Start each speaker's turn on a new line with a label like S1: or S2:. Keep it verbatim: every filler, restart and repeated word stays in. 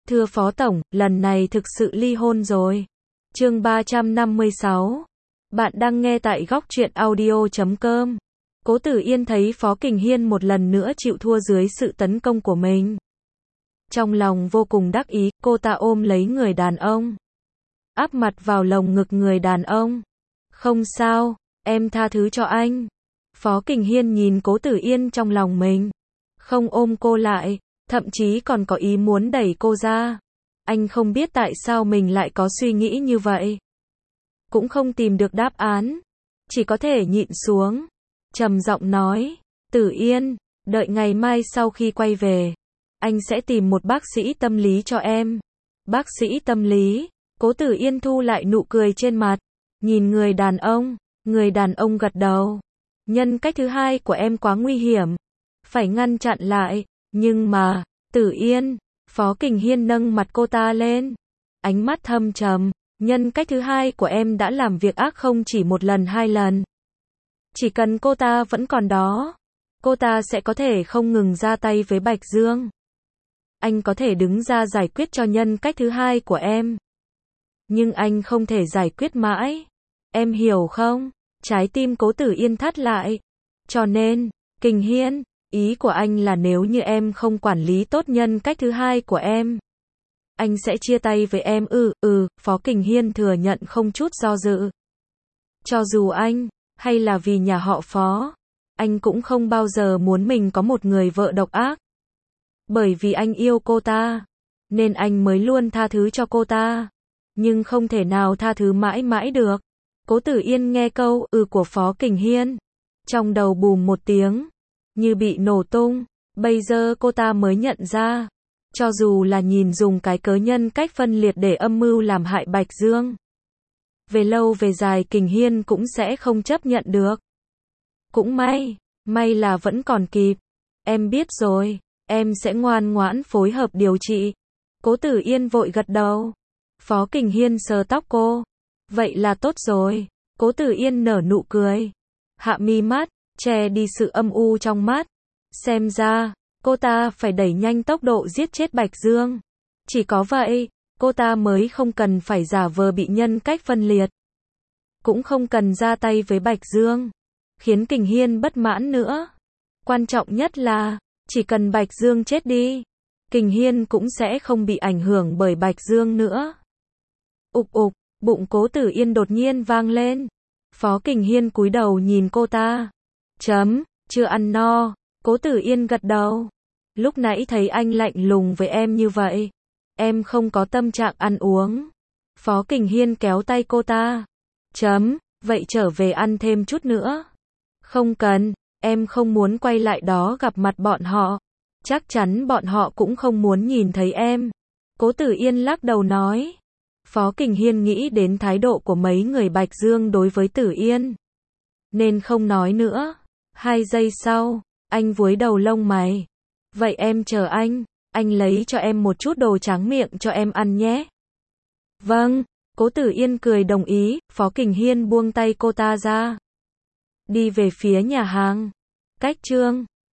S1: Thưa Phó Tổng, lần này thực sự ly hôn rồi. Chương ba trăm năm mươi sáu. Bạn đang nghe tại góc truyện audio chấm com. Cố Tử Yên thấy Phó Kình Hiên một lần nữa chịu thua dưới sự tấn công của mình. Trong lòng vô cùng đắc ý, cô ta ôm lấy người đàn ông. Áp mặt vào lồng ngực người đàn ông. Không sao, em tha thứ cho anh. Phó Kình Hiên nhìn Cố Tử Yên trong lòng mình. Không ôm cô lại, thậm chí còn có ý muốn đẩy cô ra. Anh không biết tại sao mình lại có suy nghĩ như vậy. Cũng không tìm được đáp án. Chỉ có thể nhịn xuống. Trầm giọng nói, Tử Yên, đợi ngày mai sau khi quay về, anh sẽ tìm một bác sĩ tâm lý cho em. Bác sĩ tâm lý? Cố Tử Yên thu lại nụ cười trên mặt. Nhìn người đàn ông, người đàn ông gật đầu. Nhân cách thứ hai của em quá nguy hiểm. Phải ngăn chặn lại. Nhưng mà, Tử Yên, Phó Kình Hiên nâng mặt cô ta lên. Ánh mắt thâm trầm, nhân cách thứ hai của em đã làm việc ác không chỉ một lần hai lần. Chỉ cần cô ta vẫn còn đó, cô ta sẽ có thể không ngừng ra tay với Bạch Dương. Anh có thể đứng ra giải quyết cho nhân cách thứ hai của em. Nhưng anh không thể giải quyết mãi. Em hiểu không? Trái tim Cố Tử Yên thắt lại. Cho nên, Kình Hiên, ý của anh là nếu như em không quản lý tốt nhân cách thứ hai của em, anh sẽ chia tay với em. Ừ, ừ, Phó Kình Hiên thừa nhận không chút do dự. Cho dù anh, hay là vì nhà họ Phó, anh cũng không bao giờ muốn mình có một người vợ độc ác. Bởi vì anh yêu cô ta, nên anh mới luôn tha thứ cho cô ta. Nhưng không thể nào tha thứ mãi mãi được. Cố Tử Yên nghe câu ừ của Phó Kình Hiên, trong đầu bùm một tiếng, như bị nổ tung. Bây giờ cô ta mới nhận ra, cho dù là nhìn dùng cái cớ nhân cách phân liệt để âm mưu làm hại Bạch Dương, về lâu về dài Kình Hiên cũng sẽ không chấp nhận được. Cũng may, may là vẫn còn kịp. Em biết rồi, em sẽ ngoan ngoãn phối hợp điều trị. Cố Tử Yên vội gật đầu. Phó Kình Hiên sờ tóc cô. Vậy là tốt rồi. Cố Tử Yên nở nụ cười, hạ mi mắt, che đi sự âm u trong mắt. Xem ra, cô ta phải đẩy nhanh tốc độ giết chết Bạch Dương. Chỉ có vậy, cô ta mới không cần phải giả vờ bị nhân cách phân liệt. Cũng không cần ra tay với Bạch Dương, khiến Kình Hiên bất mãn nữa. Quan trọng nhất là, chỉ cần Bạch Dương chết đi, Kình Hiên cũng sẽ không bị ảnh hưởng bởi Bạch Dương nữa. Ục ục, bụng Cố Tử Yên đột nhiên vang lên. Phó Kình Hiên cúi đầu nhìn cô ta. Chấm, chưa ăn no. Cố Tử Yên gật đầu. Lúc nãy thấy anh lạnh lùng với em như vậy, em không có tâm trạng ăn uống. Phó Kình Hiên kéo tay cô ta. Chấm, vậy trở về ăn thêm chút nữa. Không cần, em không muốn quay lại đó gặp mặt bọn họ. Chắc chắn bọn họ cũng không muốn nhìn thấy em. Cố Tử Yên lắc đầu nói. Phó Kình Hiên nghĩ đến thái độ của mấy người Bạch Dương đối với Tử Yên, nên không nói nữa. Hai giây sau, anh vúi đầu lông mày. Vậy em chờ anh, anh lấy cho em một chút đồ tráng miệng cho em ăn nhé. Vâng, Cố Tử Yên cười đồng ý. Phó Kình Hiên buông tay cô ta ra, đi về phía nhà hàng. Cách chương